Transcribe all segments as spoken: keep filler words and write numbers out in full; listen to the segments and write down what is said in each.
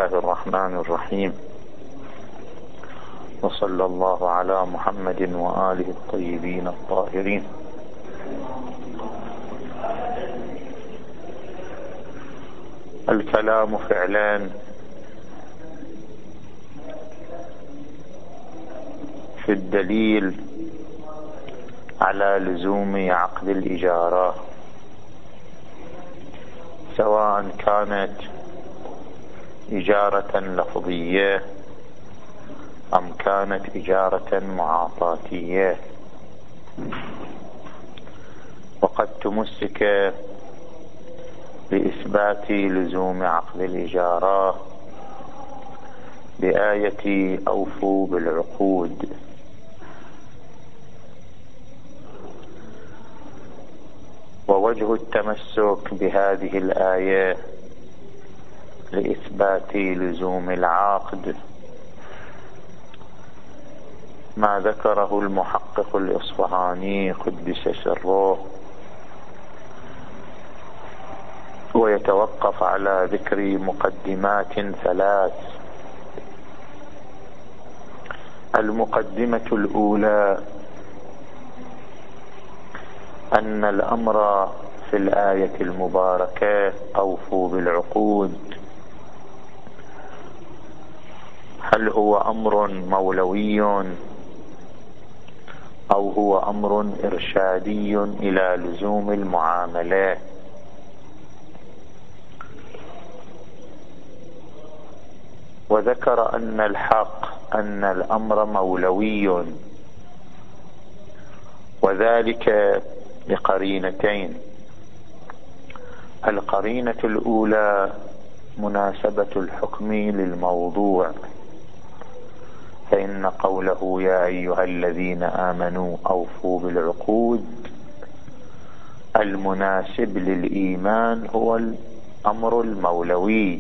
الله الرحمن الرحيم، وصلى الله على محمد وآله الطيبين الطاهرين. الكلام فعلان في الدليل على لزوم عقد الإجارة، سواء كانت إجارة لفظية أم كانت إجارة معاطاتية. وقد تمسك بإثبات لزوم عقد الإجارة بآية أوفوا بالعقود. ووجه التمسك بهذه الآية لإثبات لزوم العقد ما ذكره المحقق الإصفهاني قدس سره، ويتوقف على ذكر مقدمات ثلاث. المقدمة الأولى أن الأمر في الآية المباركة أوفوا بالعقود هل هو أمر مولوي أو هو أمر إرشادي إلى لزوم المعاملة؟ وذكر أن الحق أن الأمر مولوي، وذلك بقرينتين. القرينة الأولى مناسبة الحكم للموضوع، فإن قوله يا أيها الذين آمنوا أوفوا بالعقود المناسب للإيمان هو الأمر المولوي،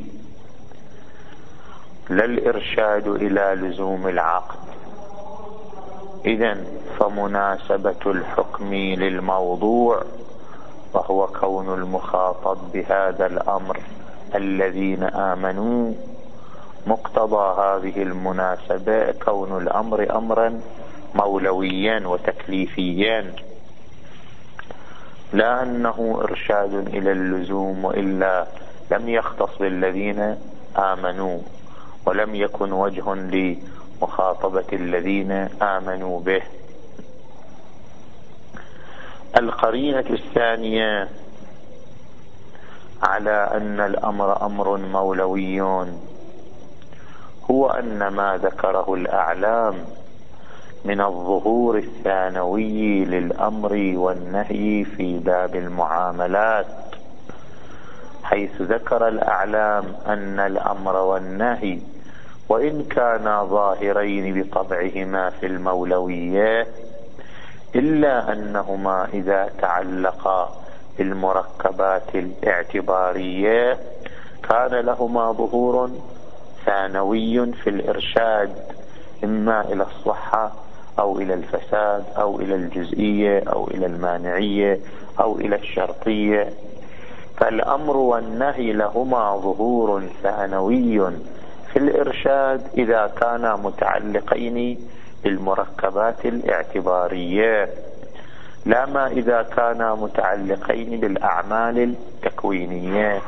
لا الإرشاد إلى لزوم العقد. إذن فمناسبة الحكم للموضوع، وهو كون المخاطب بهذا الأمر الذين آمنوا، مقتضى هذه المناسبة كون الأمر أمرا مولويا وتكليفيا، لا أنه إرشاد إلى اللزوم، وإلا لم يختص بالذين آمنوا ولم يكن وجه لمخاطبة الذين آمنوا به. القرينة الثانية على أن الأمر أمر مولوي هو أن ما ذكره الأعلام من الظهور الثانوي للأمر والنهي في باب المعاملات، حيث ذكر الأعلام أن الأمر والنهي وإن كانا ظاهرين بطبعهما في المولوية، إلا أنهما إذا تعلقا بالمركبات الاعتبارية كان لهما ظهور ثانوي في الإرشاد، إما إلى الصحة أو إلى الفساد أو إلى الجزئية أو إلى المانعية أو إلى الشرطية. فالأمر والنهي لهما ظهور ثانوي في الإرشاد إذا كانا متعلقين بالمركبات الاعتبارية، لا ما إذا كانا متعلقين بالأعمال التكوينية.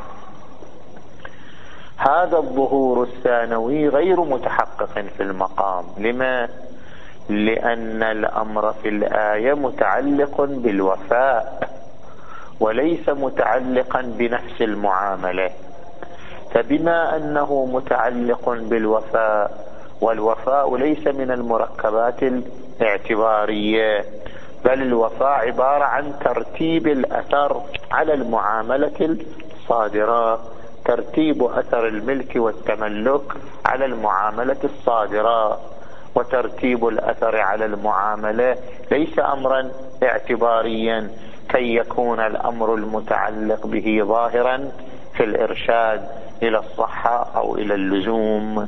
هذا الظهور الثانوي غير متحقق في المقام. لما؟ لأن الأمر في الآية متعلق بالوفاء وليس متعلقا بنفس المعاملة، فبما أنه متعلق بالوفاء والوفاء ليس من المركبات الاعتبارية، بل الوفاء عبارة عن ترتيب الأثر على المعاملة الصادرة، ترتيب أثر الملك والتملك على المعاملة الصادرة، وترتيب الأثر على المعاملة ليس أمرا اعتباريا كي يكون الأمر المتعلق به ظاهرا في الإرشاد إلى الصحة أو إلى اللزوم.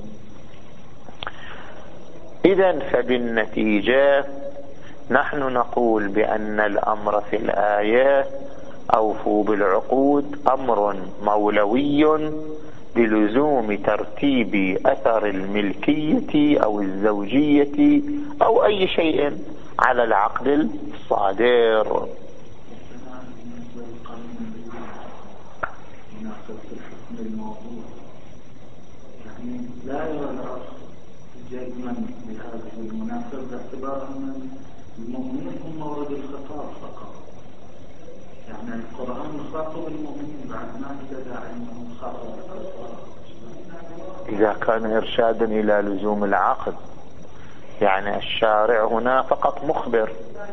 إذن فبالنتيجة نحن نقول بأن الأمر في الآية أوفوا بالعقود أمر مولوي بلزوم ترتيب أثر الملكية أو الزوجية أو أي شيء على العقد الصادر. يعني لا يرى الأصل جزما بهذه المناسبة باعتبار أن المؤمنين هم مورد الخطاب فقط. يعني القرآن مخاطب المؤمنين بعد ما ابتدى عنهم خاطب الكفار. إذا كان إرشادا إلى لزوم العقد، يعني الشارع هنا فقط مخبر.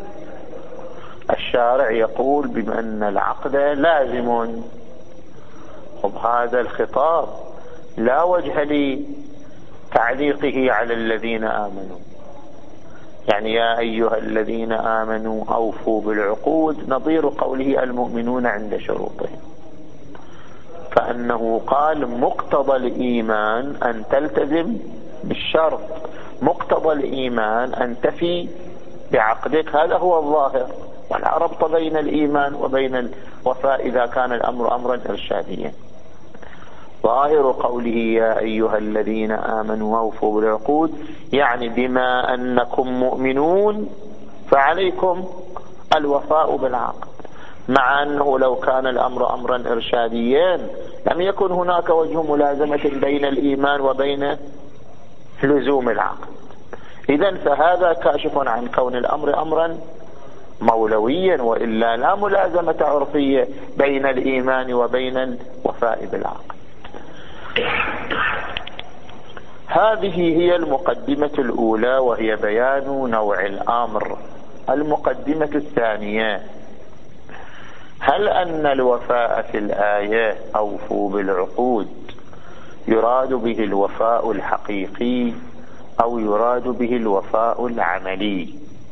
الشارع يقول بأن العقد لازم. وبهذا الخطاب لا وجه لتعليقه على الذين آمنوا. يعني يا أيها الذين آمنوا أوفوا بالعقود نظير قوله المؤمنون عند شروطهم، فأنه قال مقتضى الإيمان أن تلتزم بالشرط، مقتضى الإيمان أن تفي بعقدك، هذا هو الظاهر. ولا ربط بين الإيمان وبين الوفاء إذا كان الأمر أمرا إرشاديا. ظاهر قوله يا أيها الذين آمنوا أوفوا بالعقود يعني بما أنكم مؤمنون فعليكم الوفاء بالعقد، مع أنه لو كان الأمر أمرا إرشاديا لم يكن هناك وجه ملازمة بين الإيمان وبين لزوم العقد. إذن فهذا كاشف عن كون الأمر أمرا مولويا، وإلا لا ملازمة عرفية بين الإيمان وبين الوفاء بالعقد. هذه هي المقدمة الأولى وهي بيان نوع الأمر. المقدمة الثانية: هل أن الوفاء في الآية أوفوا بالعقود يراد به الوفاء الحقيقي أو يراد به الوفاء العملي؟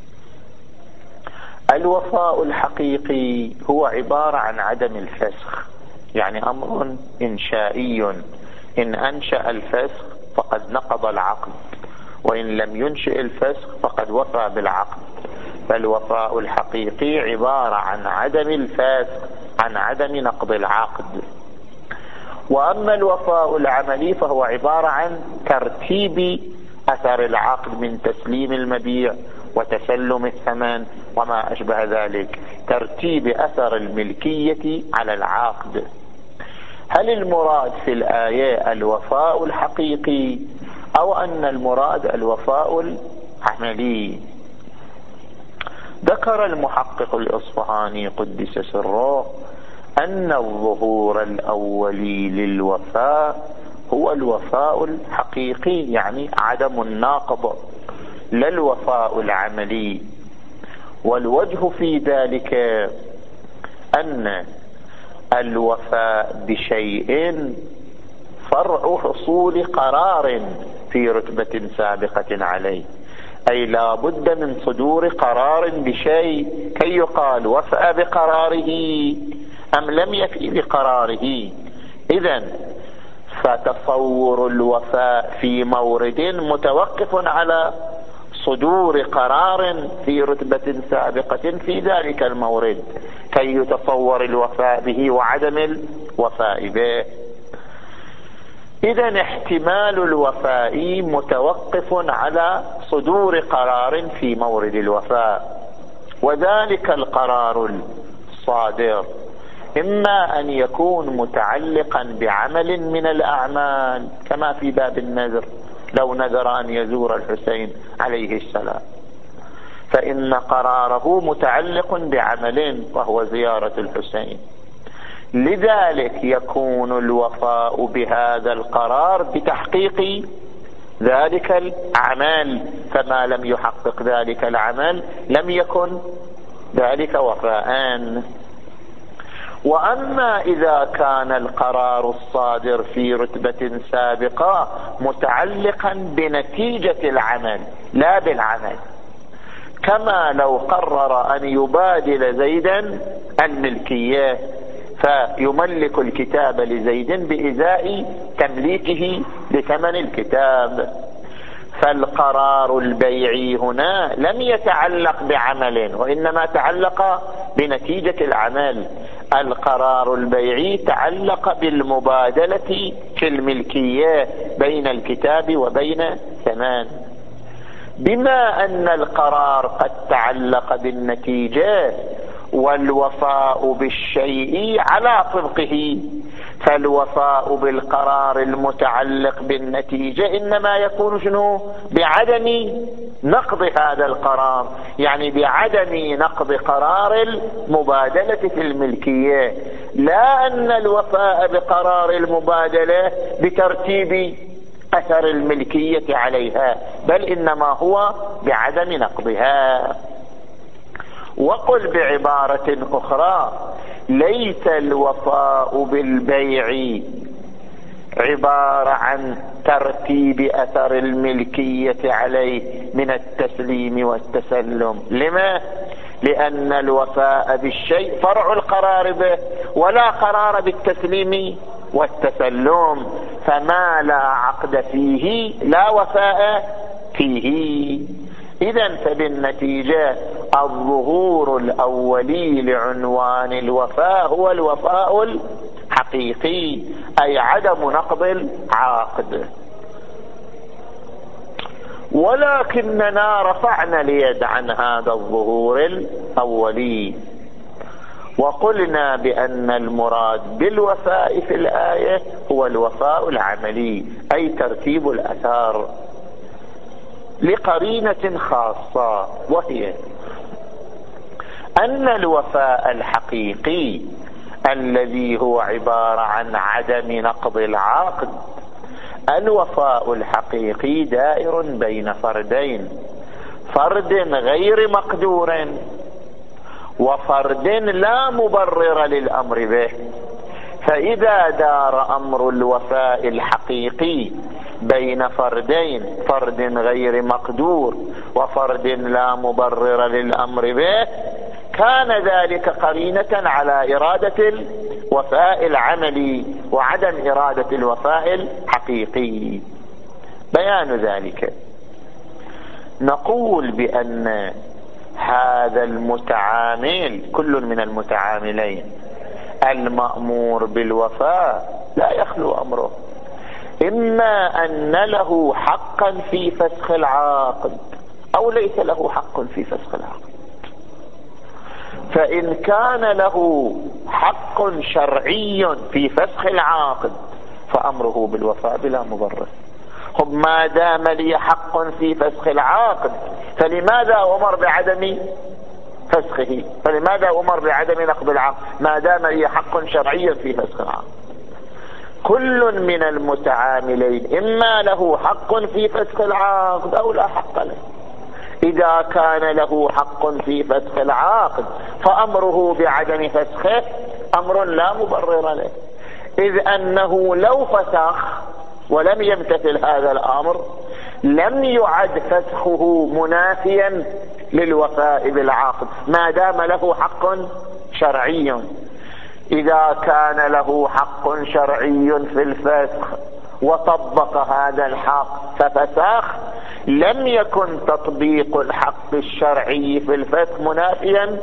الوفاء الحقيقي هو عبارة عن عدم الفسخ، يعني أمر إنشائي، إن أنشأ الفسخ فقد نقض العقد، وإن لم ينشئ الفسخ فقد وفى بالعقد. فالوفاء الحقيقي عبارة عن عدم الفسخ، عن عدم نقض العقد. وأما الوفاء العملي فهو عبارة عن ترتيب أثر العقد من تسليم المبيع وتسلم الثمن وما أشبه ذلك، ترتيب أثر الملكية على العقد. هل المراد في الآية الوفاء الحقيقي أو أن المراد الوفاء العملي؟ ذكر المحقق الإصفهاني قدس سره أن الظهور الأولي للوفاء هو الوفاء الحقيقي، يعني عدم الناقض، لا الوفاء العملي. والوجه في ذلك أن الوفاء بشيء فرع حصول قرار في رتبة سابقة عليه، أي لا بد من صدور قرار بشيء كي يقال وفى بقراره أم لم يفي بقراره. إذن فتصور الوفاء في مورد متوقف على صدور قرار في رتبة سابقة في ذلك المورد كي يتصور الوفاء به وعدم الوفاء به. إذن احتمال الوفاء متوقف على صدور قرار في مورد الوفاء، وذلك القرار الصادر إما أن يكون متعلقا بعمل من الأعمال كما في باب النذر، لو نذر أن يزور الحسين عليه السلام فإن قراره متعلق بعمل وهو زيارة الحسين، لذلك يكون الوفاء بهذا القرار بتحقيق ذلك العمل، فما لم يحقق ذلك العمل لم يكن ذلك وفاءً. وأما إذا كان القرار الصادر في رتبة سابقة متعلقا بنتيجة العمل لا بالعمل، كما لو قرر أن يبادل زيدا الملكية فيملك الكتاب لزيد بإزاء تمليكه لثمن الكتاب، فالقرار البيعي هنا لم يتعلق بعمل وإنما تعلق بنتيجة العمل. القرار البيعي تعلق بالمبادلة في الملكية بين الكتاب وبين ثمان. بما أن القرار قد تعلق بالنتيجة والوفاء بالشيء على طبقه، فالوفاء بالقرار المتعلق بالنتيجة إنما يكون شنو؟ بعدم نقض هذا القرار، يعني بعدم نقض قرار المبادلة في الملكية، لا أن الوفاء بقرار المبادلة بترتيب أثر الملكية عليها، بل إنما هو بعدم نقضها. وقل بعبارة أخرى: ليس الوفاء بالبيع عبارة عن ترتيب أثر الملكية عليه من التسليم والتسلم. لما؟ لأن الوفاء بالشيء فرع القرار به، ولا قرار بالتسليم والتسلم، فما لا عقد فيه لا وفاء فيه. إذن فبالنتيجة الظهور الأولي لعنوان الوفاء هو الوفاء الحقيقي، أي عدم نقض العقد. ولكننا رفعنا اليد عن هذا الظهور الأولي وقلنا بأن المراد بالوفاء في الآية هو الوفاء العملي، أي ترتيب الأثار، لقرينة خاصة، وهي أن الوفاء الحقيقي الذي هو عبارة عن عدم نقض العقد، الوفاء الحقيقي دائر بين فردين: فرد غير مقدور وفرد لا مبرر للأمر به. فإذا دار أمر الوفاء الحقيقي بين فردين، فرد غير مقدور وفرد لا مبرر للأمر به، كان ذلك قرينة على إرادة الوفاء العملي وعدم إرادة الوفاء الحقيقي. بيان ذلك: نقول بأن هذا المتعامل، كل من المتعاملين المأمور بالوفاء، لا يخلو أمره إما أن له حقا في فسخ العقد أو ليس له حق في فسخ العقد. فإن كان له حق شرعي في فسخ العقد فأمره بالوفاء بلا مبرر. خب ما دام لي حق في فسخ العقد فلماذا أمر بعدم فسخه؟ فلماذا أمر بعدم نقض العقد ما دام لي حق شرعي في فسخ العقد؟ كل من المتعاملين إما له حق في فسخ العقد أو لا حق له. إذا كان له حق في فسخ العقد فأمره بعدم فسخه أمر لا مبرر له، إذ أنه لو فسخ ولم يمتثل هذا الأمر لم يعد فسخه منافيا للوفاء بالعقد ما دام له حق شرعي. إذا كان له حق شرعي في الفسخ وطبق هذا الحق ففسخ، لم يكن تطبيق الحق الشرعي في الفسخ منافيا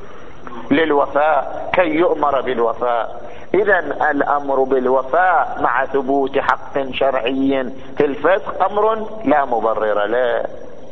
للوفاء كي يؤمر بالوفاء. إذن الأمر بالوفاء مع ثبوت حق شرعي في الفسخ أمر لا مبرر له.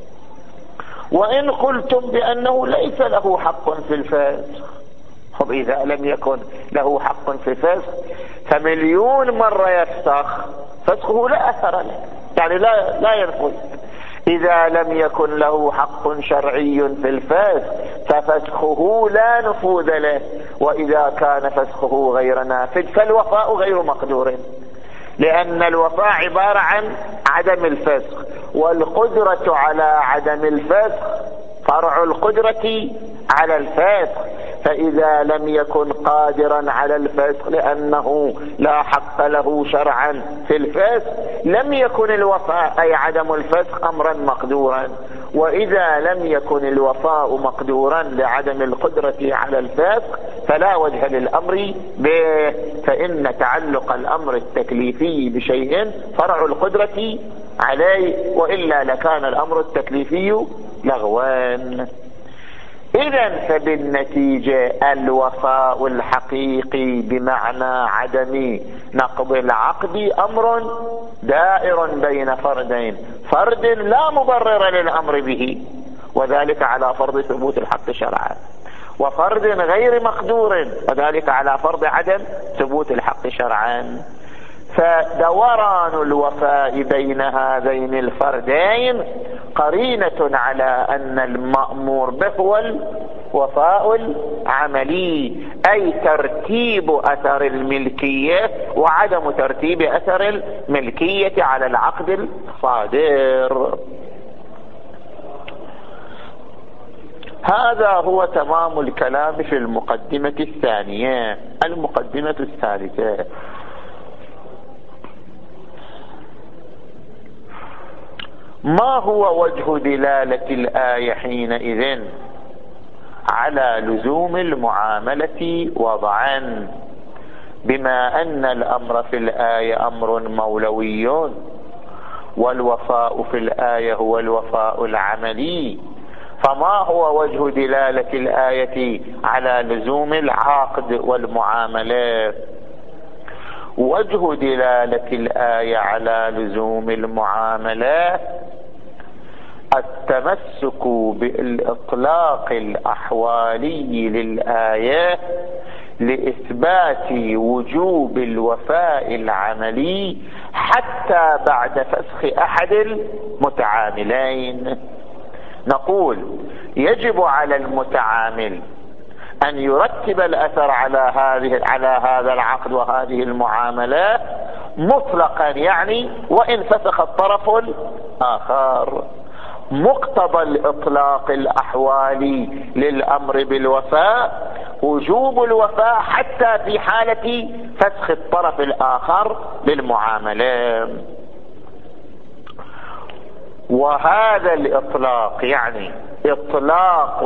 وإن قلتم بأنه ليس له حق في الفسخ، طب إذا لم يكن له حق في الفسخ فمليون مرة يفسخ، فسخه لا أثر له، يعني لا لا ينفذ. إذا لم يكن له حق شرعي في الفسخ ففسخه لا نفوذ له، وإذا كان فسخه غير نافذ فالوفاء غير مقدور، لأن الوفاء عبارة عن عدم الفسخ، والقدرة على عدم الفسخ فرع القدرة على الفسخ. فإذا لم يكن قادرا على الفسخ لأنه لا حق له شرعا في الفسخ لم يكن الوفاء أي عدم الفسخ أمرا مقدورا. وإذا لم يكن الوفاء مقدورا لعدم القدرة على الفسخ فلا وجه للأمر به، فإن تعلق الأمر التكليفي بشيء فرع القدرة عليه، وإلا لكان الأمر التكليفي لغوان. إذن فبالنتيجة الوفاء الحقيقي بمعنى عدم نقض العقد أمر دائر بين فردين، فرد لا مبرر للأمر به وذلك على فرض ثبوت الحق شرعا، وفرد غير مقدور وذلك على فرض عدم ثبوت الحق شرعا. فدوران الوفاء بين هذين الفردين قرينة على أن المأمور به هو الوفاء العملي، أي ترتيب أثر الملكية وعدم ترتيب أثر الملكية على العقد الصادر. هذا هو تمام الكلام في المقدمة الثانية. المقدمة الثالثة: ما هو وجه دلالة الآية حينئذ على لزوم المعاملة وضعا، بما أن الأمر في الآية أمر مولوي والوفاء في الآية هو الوفاء العملي؟ فما هو وجه دلالة الآية على لزوم العقد والمعاملة؟ وجه دلالة الآية على لزوم المعاملة التمسك بالإطلاق الأحوالي للآية لإثبات وجوب الوفاء العملي حتى بعد فسخ أحد المتعاملين. نقول يجب على المتعامل أن يرتب الأثر على هذه على هذا العقد وهذه المعاملة مطلقا، يعني وإن فسخ الطرف الآخر. مقتضى الإطلاق الأحوالي للأمر بالوفاء وجوب الوفاء حتى في حالة فسخ الطرف الآخر للمعاملة. وهذا الإطلاق يعني إطلاق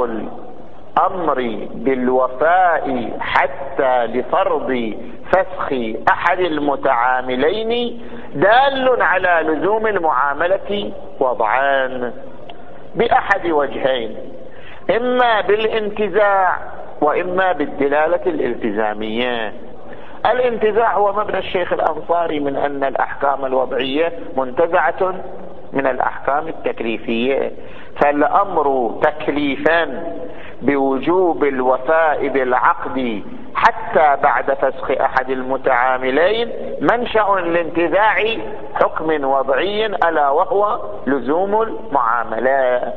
الأمر بالوفاء حتى لفرض فسخ أحد المتعاملين دال على لزوم المعاملة وضعان بأحد وجهين، إما بالانتزاع وإما بالدلالة الالتزامية. الانتزاع هو مبنى الشيخ الأنصاري من أن الأحكام الوضعية منتزعة من الأحكام التكليفية، فالأمر تكليفا بوجوب الوفاء بالعقد حتى بعد فسخ أحد المتعاملين منشأ لانتزاع حكم وضعي ألا وهو لزوم المعاملة.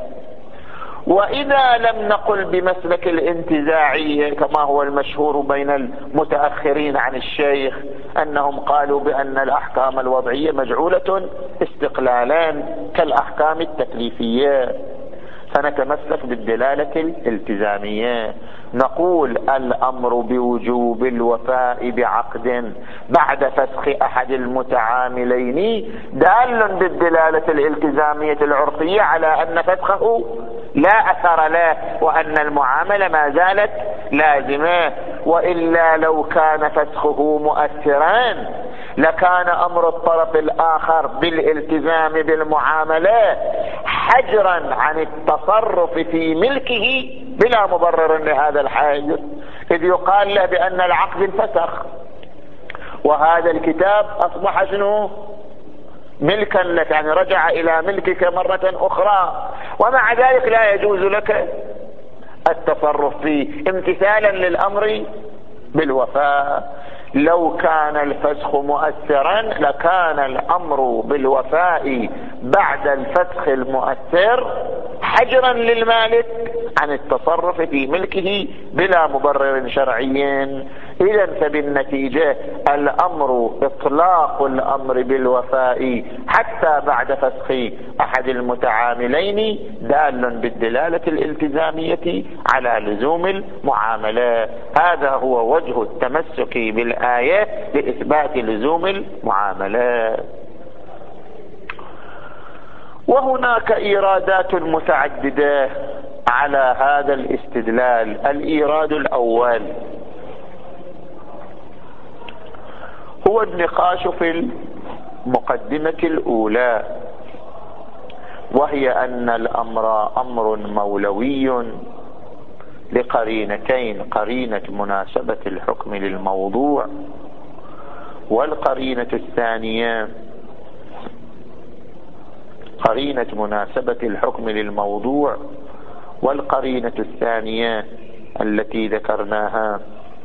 وإذا لم نقل بمسلك الانتزاعية كما هو المشهور بين المتأخرين عن الشيخ أنهم قالوا بأن الأحكام الوضعية مجعولة استقلالا كالأحكام التكليفية، فنتمسك بالدلالة الالتزامية. نقول الأمر بوجوب الوفاء بعقد بعد فسخ أحد المتعاملين دال بالدلالة الالتزامية العرفية على أن فسخه لا أثر له وأن المعاملة ما زالت لازمة، وإلا لو كان فسخه مؤثرا لكان أمر الطرف الآخر بالالتزام بالمعاملة حجرا عن التصرف في ملكه بلا مبرر لهذا الحاجر، إذ يقال له بأن العقد انفسخ وهذا الكتاب أصبح شنو؟ ملكا لك، يعني رجع إلى ملكك مرة أخرى، ومع ذلك لا يجوز لك التصرف فيه امتثالا للأمر بالوفاء. لو كان الفسخ مؤثرا لكان الأمر بالوفاء بعد الفسخ المؤثر حجرا للمالك عن التصرف في ملكه بلا مبرر شرعي. إذن فبالنتيجة الأمر إطلاق الأمر بالوفاء حتى بعد فسخ أحد المتعاملين دال بالدلالة الالتزامية على لزوم المعاملة. هذا هو وجه التمسك بالآية لإثبات لزوم المعاملة. وهناك إيرادات متعددة على هذا الاستدلال. الإيراد الأول هو النقاش في المقدمة الأولى، وهي أن الأمر أمر مولوي لقرينتين: قرينة مناسبة الحكم للموضوع، والقرينة الثانية قرينة مناسبة الحكم للموضوع والقرينة الثانية التي ذكرناها.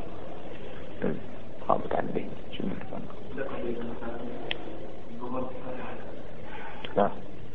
غابت عندي لا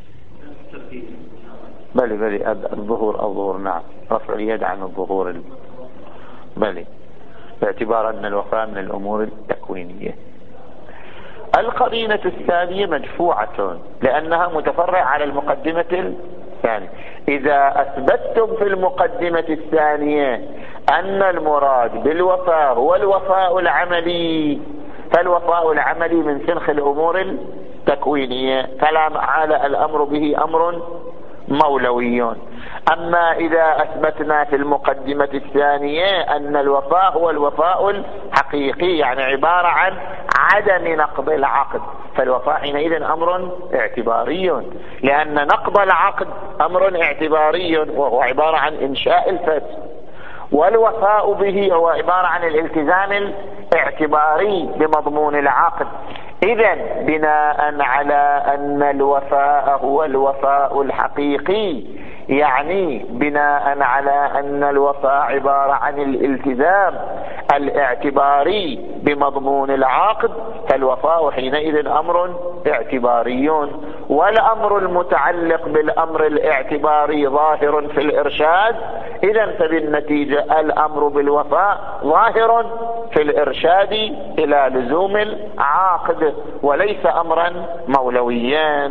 بلي بلي الظهور الظهور نعم، رفع اليد عن الظهور بلي، باعتبار أن الوفاء من الأمور التكوينية. القرينة الثانية مدفوعة لأنها متفرع على المقدمة الثانية. إذا أثبتتم في المقدمة الثانية أن المراد بالوفاء هو الوفاء العملي، فالوفاء العملي من سنخ الأمور التكوينية، فلا محالة الأمر به أمر مولوي. أما إذا أثبتنا في المقدمة الثانية أن الوفاء هو الوفاء الحقيقي، يعني عبارة عن عدم نقض العقد، فالوفاء حينئذ أمر اعتباري، لأن نقض العقد أمر اعتباري وهو عبارة عن إنشاء الفسخ، والوفاء به هو عبارة عن الالتزام الاعتباري بمضمون العقد. إذن بناء على أن الوفاء هو الوفاء الحقيقي، يعني بناء على أن الوفاء عبارة عن الالتزام الاعتباري بمضمون العقد، فالوفاء حينئذ أمر اعتباري. والأمر المتعلق بالأمر الاعتباري ظاهر في الإرشاد، إذن فبالنتيجة الأمر بالوفاء ظاهر في الإرشاد إلى لزوم العقد وليس أمرا مولويا.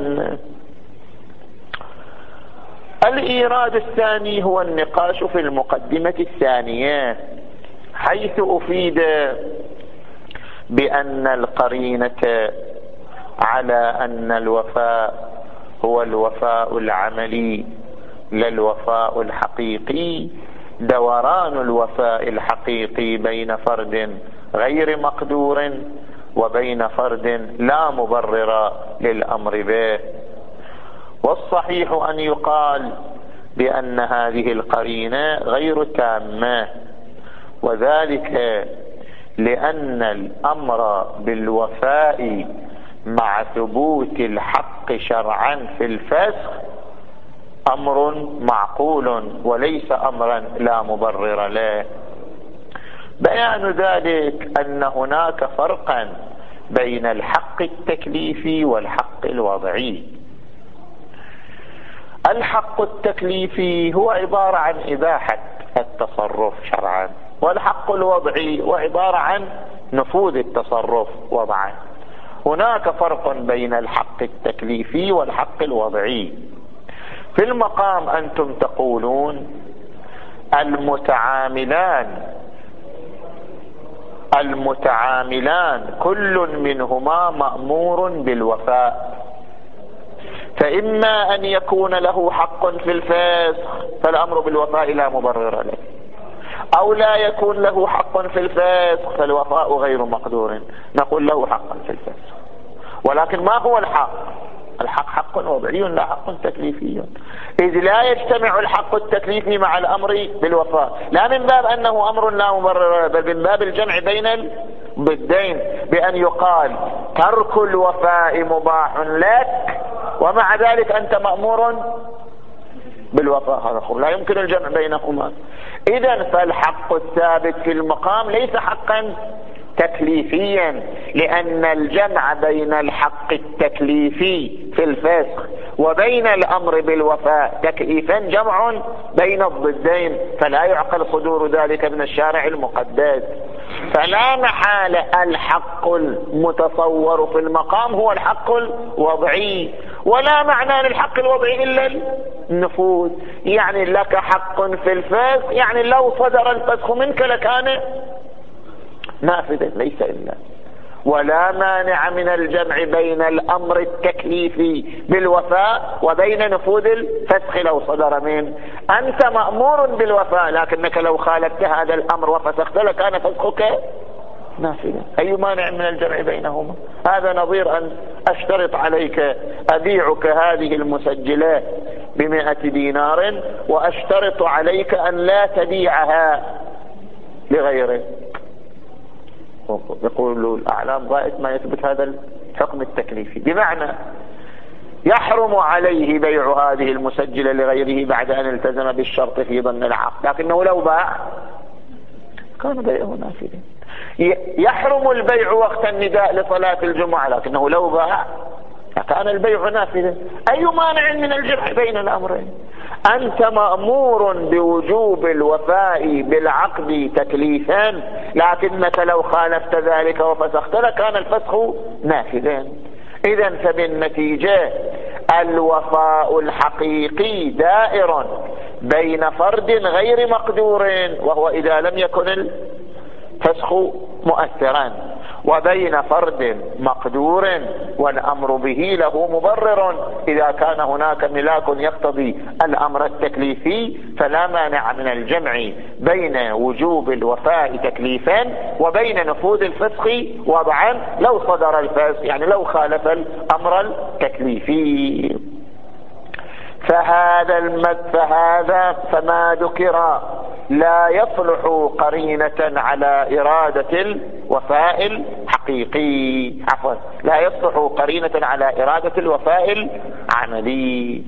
الإيراد الثاني هو النقاش في المقدمة الثانية، حيث أفيد بأن القرينة على أن الوفاء هو الوفاء العملي لا الوفاء الحقيقي، دوران الوفاء الحقيقي بين فرد غير مقدور وبين فرد لا مبرر للأمر به. والصحيح أن يقال بأن هذه القرينة غير تامة، وذلك لأن الأمر بالوفاء مع ثبوت الحق شرعا في الفسخ أمر معقول وليس أمرا لا مبرر له. بيان ذلك أن هناك فرقا بين الحق التكليفي والحق الوضعي. الحق التكليفي هو عبارة عن إباحة التصرف شرعا، والحق الوضعي هو عبارة عن نفوذ التصرف وضعا. هناك فرق بين الحق التكليفي والحق الوضعي. في المقام أنتم تقولون المتعاملان المتعاملان كل منهما مأمور بالوفاء، فإما أن يكون له حق في الفسخ فالأمر بالوفاء لا مبرر له، أو لا يكون له حق في الفسخ فالوفاء غير مقدور، نقول له حق في الفسخ. ولكن ما هو الحق؟ الحق حق وضعي لا حق تكليفي، إذ لا يجتمع الحق التكليفي مع الأمر بالوفاء، لا من باب أنه أمر لا مبرر بل من باب الجمع بين الضدين، بأن يقال ترك الوفاء مباح لك ومع ذلك أنت مأمور بالوفاء، هذا لا يمكن الجمع بينهما. إذن فالحق الثابت في المقام ليس حقا تكليفيا، لأن الجمع بين الحق التكليفي في الفسخ وبين الأمر بالوفاء تكليفا جمع بين الضدين، فلا يعقل صدور ذلك من الشارع المقدس. فلا محالة الحق المتصور في المقام هو الحق الوضعي، ولا معنى للحق الوضعي إلا النفوذ. يعني لك حق في الفسخ، يعني لو صدر الفسخ منك لكان نافذا ليس إلا. ولا مانع من الجمع بين الأمر التكليفي بالوفاء وبين نفوذ الفسخ لو صدر منه. أنت مأمور بالوفاء، لكنك لو خالفت هذا الأمر وفسخت لكان فسخك نافذا. أي مانع من الجمع بينهما؟ هذا نظير أن أشترط عليك أبيعك هذه المسجلات بمئة دينار وأشترط عليك أن لا تبيعها لغيرك. يقول الأعلام ضائت ما يثبت هذا الحكم التكليفي، بمعنى يحرم عليه بيع هذه المسجلة لغيره بعد أن التزم بالشرط في ضمن العقد، لكنه لو باع كان بيعه نافذا. يحرم البيع وقت النداء لصلاة الجمعة، لكنه لو باع كان البيع نافذا. أي مانع من الجمع بين الأمرين؟ أنت مأمور بوجوب الوفاء بالعقد تكليفا، لكنك لو خالفت ذلك وفسخت لكان الفسخ نافذا. إذن فبالنتيجة الوفاء الحقيقي دائر بين فرد غير مقدور، وهو إذا لم يكن الفسخ مؤثرا، وبين فرد مقدور والأمر به له مبرر. إذا كان هناك ملاك يقتضي الأمر التكليفي فلا مانع من الجمع بين وجوب الوفاء تكليفا وبين نفوذ الفسخ وضعا لو صدر الفسخ، يعني لو خالف الأمر التكليفي. فهذا المد فهذا فما ذكر لا يصلح قرينة على إرادة الوفاء الحقيقي، عفوا لا يصلح قرينة على إرادة الوفاء العملي.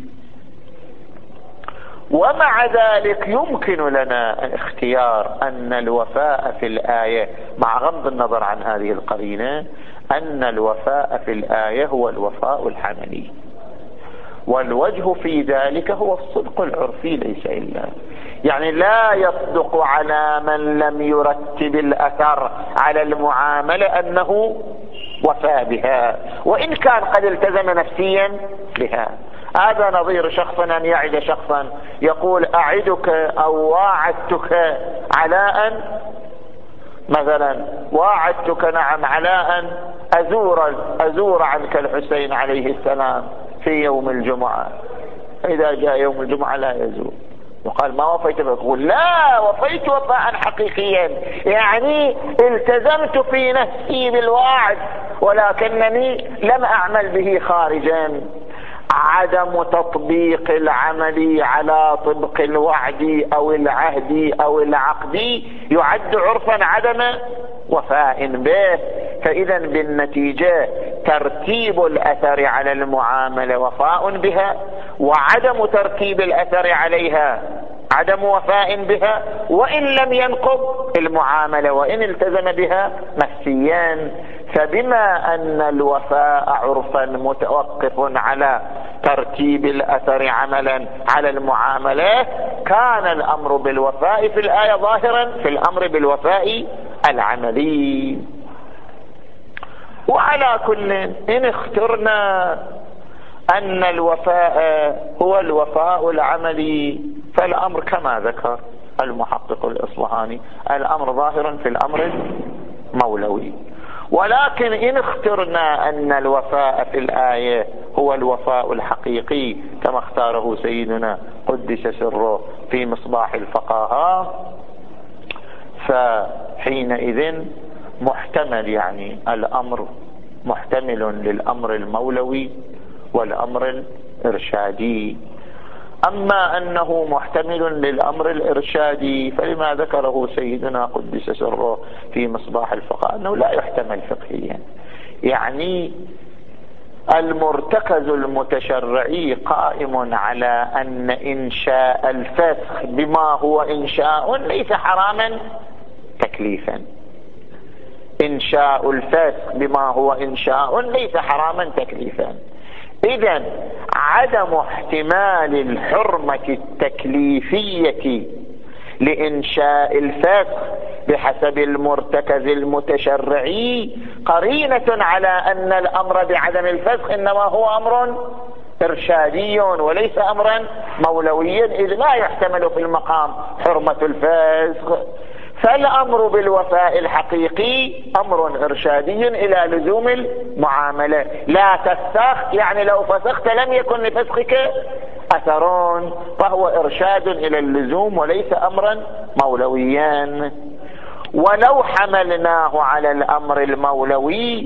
ومع ذلك يمكن لنا اختيار أن الوفاء في الآية، مع غض النظر عن هذه القرينة، أن الوفاء في الآية هو الوفاء العملي، والوجه في ذلك هو الصدق العرفي ليس إلا، يعني لا يصدق على من لم يرتب الأثر على المعاملة أنه وفى بها وإن كان قد التزم نفسيا بها. هذا نظير شخص أن يعد شخصا يقول أعدك أو واعدتك على أن مثلا واعدتك نعم على أن أزور, أزور عنك الحسين عليه السلام في يوم الجمعة، إذا جاء يوم الجمعة لا يزور، وقال ما وفيت به، يقول لا وفيت وفاء حقيقيا، يعني التزمت في نفسي بالوعد ولكنني لم أعمل به خارجا. عدم تطبيق العمل على طبق الوعد أو العهد أو العقد يعد عرفا عدم وفاء به. فإذا بالنتيجة ترتيب الأثر على المعاملة وفاء بها، وعدم ترتيب الأثر عليها عدم وفاء بها، وإن لم ينقض المعاملة وإن التزم بها نفسيا. فبما أن الوفاء عرفا متوقف على ترتيب الأثر عملا على المعاملة، كان الأمر بالوفاء في الآية ظاهرا في الأمر بالوفاء العملي. وعلى كل إن اخترنا أن الوفاء هو الوفاء العملي فالأمر كما ذكر المحقق الإصبهاني الأمر ظاهرا في الأمر المولوي. ولكن إن اخترنا أن الوفاء في الآية هو الوفاء الحقيقي كما اختاره سيدنا قدس سره في مصباح الفقهاء، فحينئذ محتمل، يعني الأمر محتمل للأمر المولوي والأمر الإرشادي. أما أنه محتمل للأمر الإرشادي فلما ذكره سيدنا قدس سره في مصباح الفقهاء أنه لا يحتمل فقهيا، يعني المرتكز المتشرعي قائم على أن إنشاء الفسخ بما هو إنشاء ليس حراما تكليفا، إنشاء الفسخ بما هو إنشاء ليس حراما تكليفا. إذن عدم احتمال الحرمة التكليفية لإنشاء الفسخ بحسب المرتكز المتشرعي قرينة على أن الأمر بعدم الفسخ إنما هو أمر إرشادي وليس أمرا مولويا، إذ لا يحتمل في المقام حرمة الفسخ. فالأمر بالوفاء الحقيقي أمر إرشادي إلى لزوم المعاملة، لا تفسخ، يعني لو فسخت لم يكن لفسخك أثرون، فهو إرشاد إلى اللزوم وليس أمرا مولويا. ولو حملناه على الأمر المولوي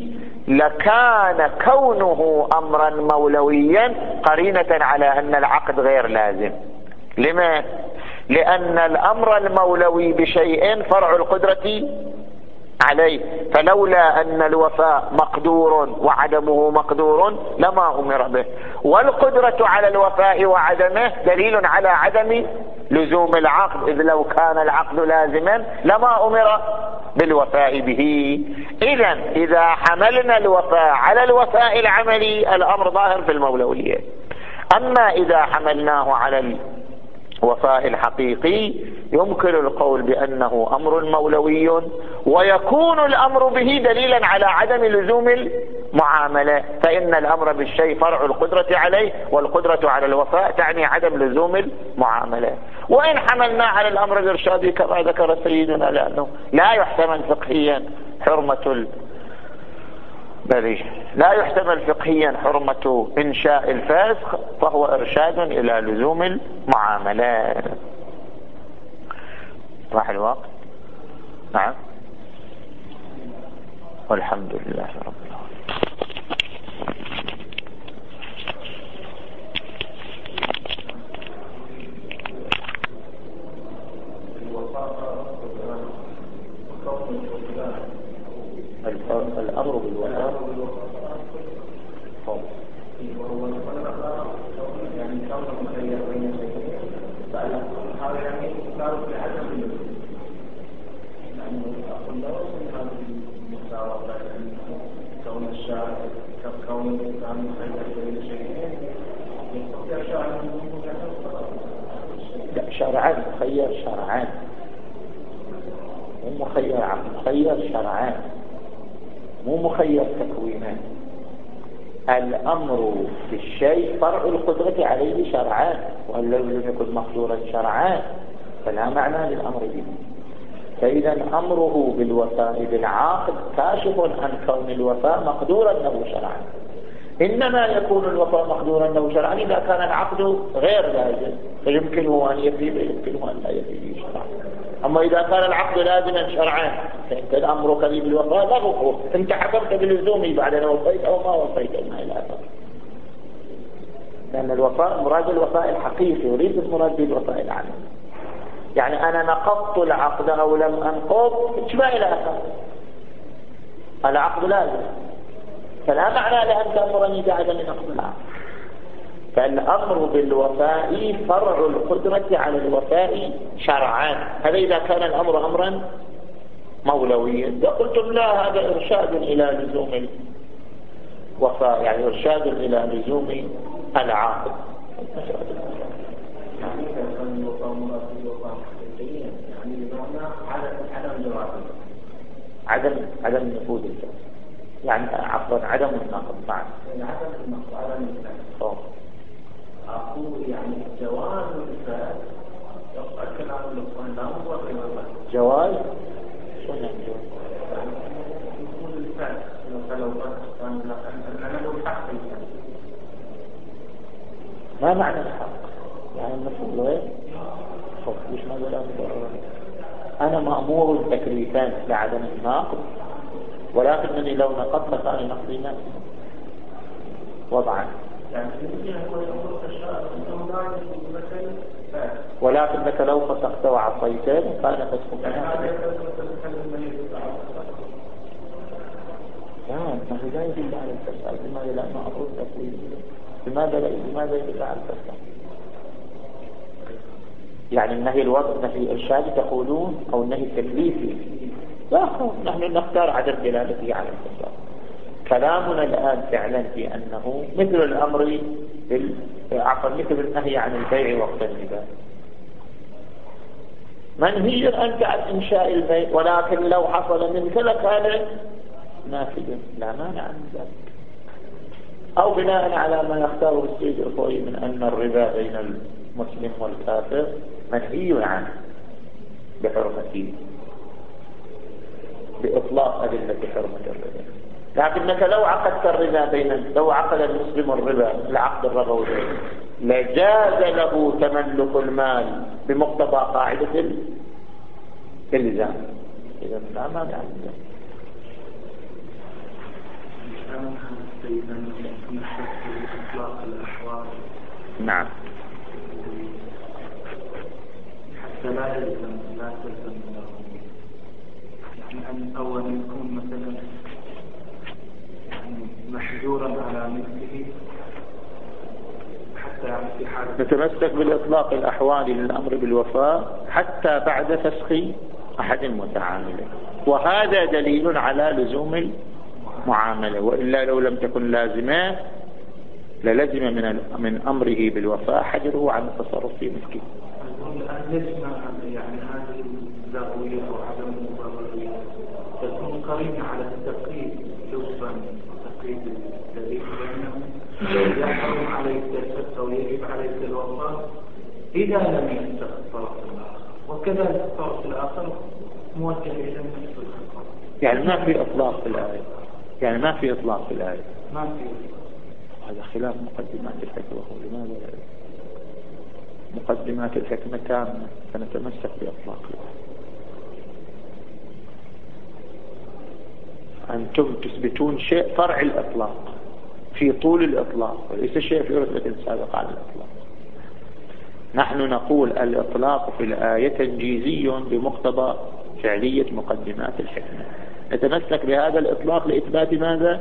لكان كونه أمرا مولويا قرينة على أن العقد غير لازم. لما؟ لأن الأمر المولوي بشيء فرع القدرة عليه، فلولا أن الوفاء مقدور وعدمه مقدور لما أمر به، والقدرة على الوفاء وعدمه دليل على عدم لزوم العقد، إذ لو كان العقد لازما لما أمر بالوفاء به. إذن إذا حملنا الوفاء على الوفاء العملي الأمر ظاهر في المولوية. أما إذا حملناه على الوفاء الحقيقي يمكن القول بأنه أمر مولوي، ويكون الأمر به دليلا على عدم لزوم المعاملة، فإن الأمر بالشيء فرع القدرة عليه، والقدرة على الوفاء تعني عدم لزوم المعاملة. وإن حملنا على الأمر الإرشادي كما ذكر سيدنا لأنه لا يحتمل فقهيا حرمة ال... بلي لا يحتمل فقهيا حرمة إنشاء الفاسق، فهو إرشاد إلى لزوم المعاملة. راح الوقت. نعم، والحمد لله رب العالمين. الأمر بالوفاء يعني كون مخير بين شيئين، فهذا يعني إقرار بعدم اللزوم، يعني أقول لا يوصل هذه المساواة، يعني كون الشارع كون الإنسان مخير بين شيئين يستطيع شارع لا شرعان مخير شرعان مو مخير عقل، مخير شرعان مو مخير تكوينان. الأمر في الشيء فرع القدرة عليه شرعان، ولو لم يكن مقدورا شرعان فلا معنى للأمر به. فإذا أمره بالوفاء بالعاقد كاشف عن كون الوفاء مقدورا له شرعا. إنما يكون الوفاء مقدورا له شرعا إذا كان العقد غير لازم، فيمكنه أن يفي ويمكنه أن لا يفي شرعا. أما إذا كان العقد لازما شرعا فإنت الأمر كذب بالوفاء لا غفور، أنت حكمت بلزومي بعد أن وفيت أو ما وفيت ما إلى آخره. لأن الوفاء مراد الوفاء الحقيقي وليس المراد بالوفاء العام. يعني أنا نقضت العقد أو لم أنقض ما إلى آخره، العقد لازم، فلا معنى لأن تأمرني بعدم نقض العقد. فالأمر بالوفاء فرع القدرة على الوفاء شرعا. هذا إذا كان الأمر أمرا مولويا. إذا قلتم لا هذا إرشاد إلى لزوم الوفاء، يعني إرشاد إلى لزوم العقد. عدم عدم نفوذ الجواز، يعني عفوا عدم النقض معا عدم النقض عدم النقض أقول يعني جواز الفعل يقعد كلام الإخوان لا هو جواز شو يعني جواز؟ يقول الفعل لو كان أنا له الحق ما معنى الحق؟ يعني المفروض غير خب ليش ما قلنا أنا مأمور تكليفان لعدم الناقض، ولكنني لو نقضت فأنا نقضي نفسي وضعا، ولكنك لو فسخت وعصيتين كان فسخك لا ما هي لا يدل على الفساد. لماذا؟ لأنه أمر تكليفي. لماذا لا لماذا يدل على الفساد؟ يعني النهي الوضع نهي إرشادي تقولون أو النهي التكليفي؟ لا خوف، نحن نختار عدم دلالته على الفساد. كلامنا الآن فعلا في أنه مثل الأمر عفوا مثل النهي عن البيع وقت الربا، منهي أنت عن إنشاء البيع، ولكن لو حصل منك لكان نافذا لا مانع من ذلك. أو بناء على ما يختاره السيد الخوي من أن الربا بين المسلم والكافر منهي عنه بحرمته بإطلاق أدلة حرمة الربا. لكنك لو عقدت الربا بين لو عقد المسلم الربا العقد الربوي لجاز له تملك المال بمقتضى قاعدة الإلزام. إذا لا مانع من ذلك. نعم. حتى لا يلزم لا تلزم يعني أن أول يكون مثلا يعني محجورا على مثله حتى يعني في حالة نتمسك بالإطلاق الأحوالي للأمر بالوفاء حتى بعد فسخ أحد المتعاملين، وهذا دليل على لزوم المعاملة، وإلا لو لم تكن لازمة للزم من من أمره بالوفاء حجره عن التصرف في ملكه. يعني هذه الزاوية أو عدم المضارية تكون قرينة على التقييد لطفا وتقييد الدليل لأنه يحرم عليك أو يجب عليك الوفاء إذا لم يستخدم الطرف الآخر، وكذلك الطرف الآخر موجه إلى نفس الخطأ. يعني ما في إطلاق في الآية، يعني ما في إطلاق في الآية، ما في. هذا خلاف مقدمات الحكمة. لماذا لا؟ مقدمات الحكمة تامة، فنتمسك بإطلاق الآية. أنتم تثبتون شيء فرع الإطلاق في طول الإطلاق، وليس شيء في رتبة سابقة على الإطلاق. نحن نقول الإطلاق في الآية تنجيزي بمقتضى فعلية مقدمات الحكمة، نتمسك بهذا الإطلاق لإثبات ماذا؟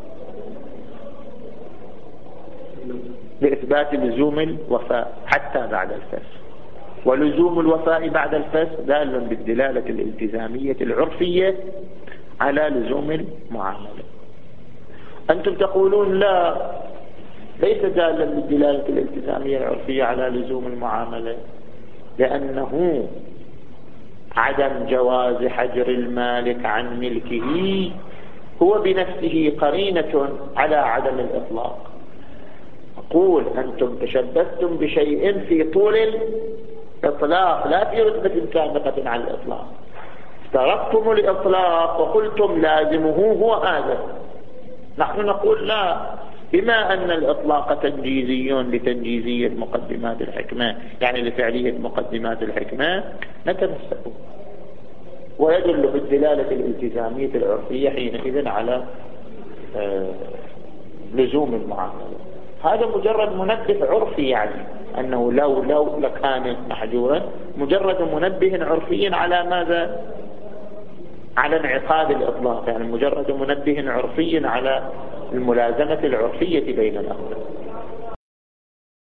لإثبات لزوم الوفاء حتى بعد الفسخ، ولزوم الوفاء بعد الفسخ دال بالدلالة الالتزامية العرفية على لزوم المعاملة. أنتم تقولون لا، ليس دالا بالدلالة الالتزامية العرفية على لزوم المعاملة، لأنه عدم جواز حجر المالك عن ملكه هو بنفسه قرينة على عدم الإطلاق. أقول أنتم تشبثتم بشيء في طول الإطلاق لا في رتبة سابقة على الإطلاق، افترضتم الإطلاق وقلتم لازمه هو هذا. نحن نقول لا، بما أن الإطلاق تنجيزي لتنجيزية مقدمات الحكمة، يعني لفعلية مقدمات الحكمة، نتمسك ويدل بالدلالة الالتزامية العرفية حينئذ على آه لزوم المعاملة. هذا مجرد منبه عرفي، يعني أنه لو لو لكان محجورا، مجرد منبه عرفي على ماذا؟ على انعقاد الإطلاق، يعني مجرد منبه عرفي على الملازمة العرفية بين الأمرين.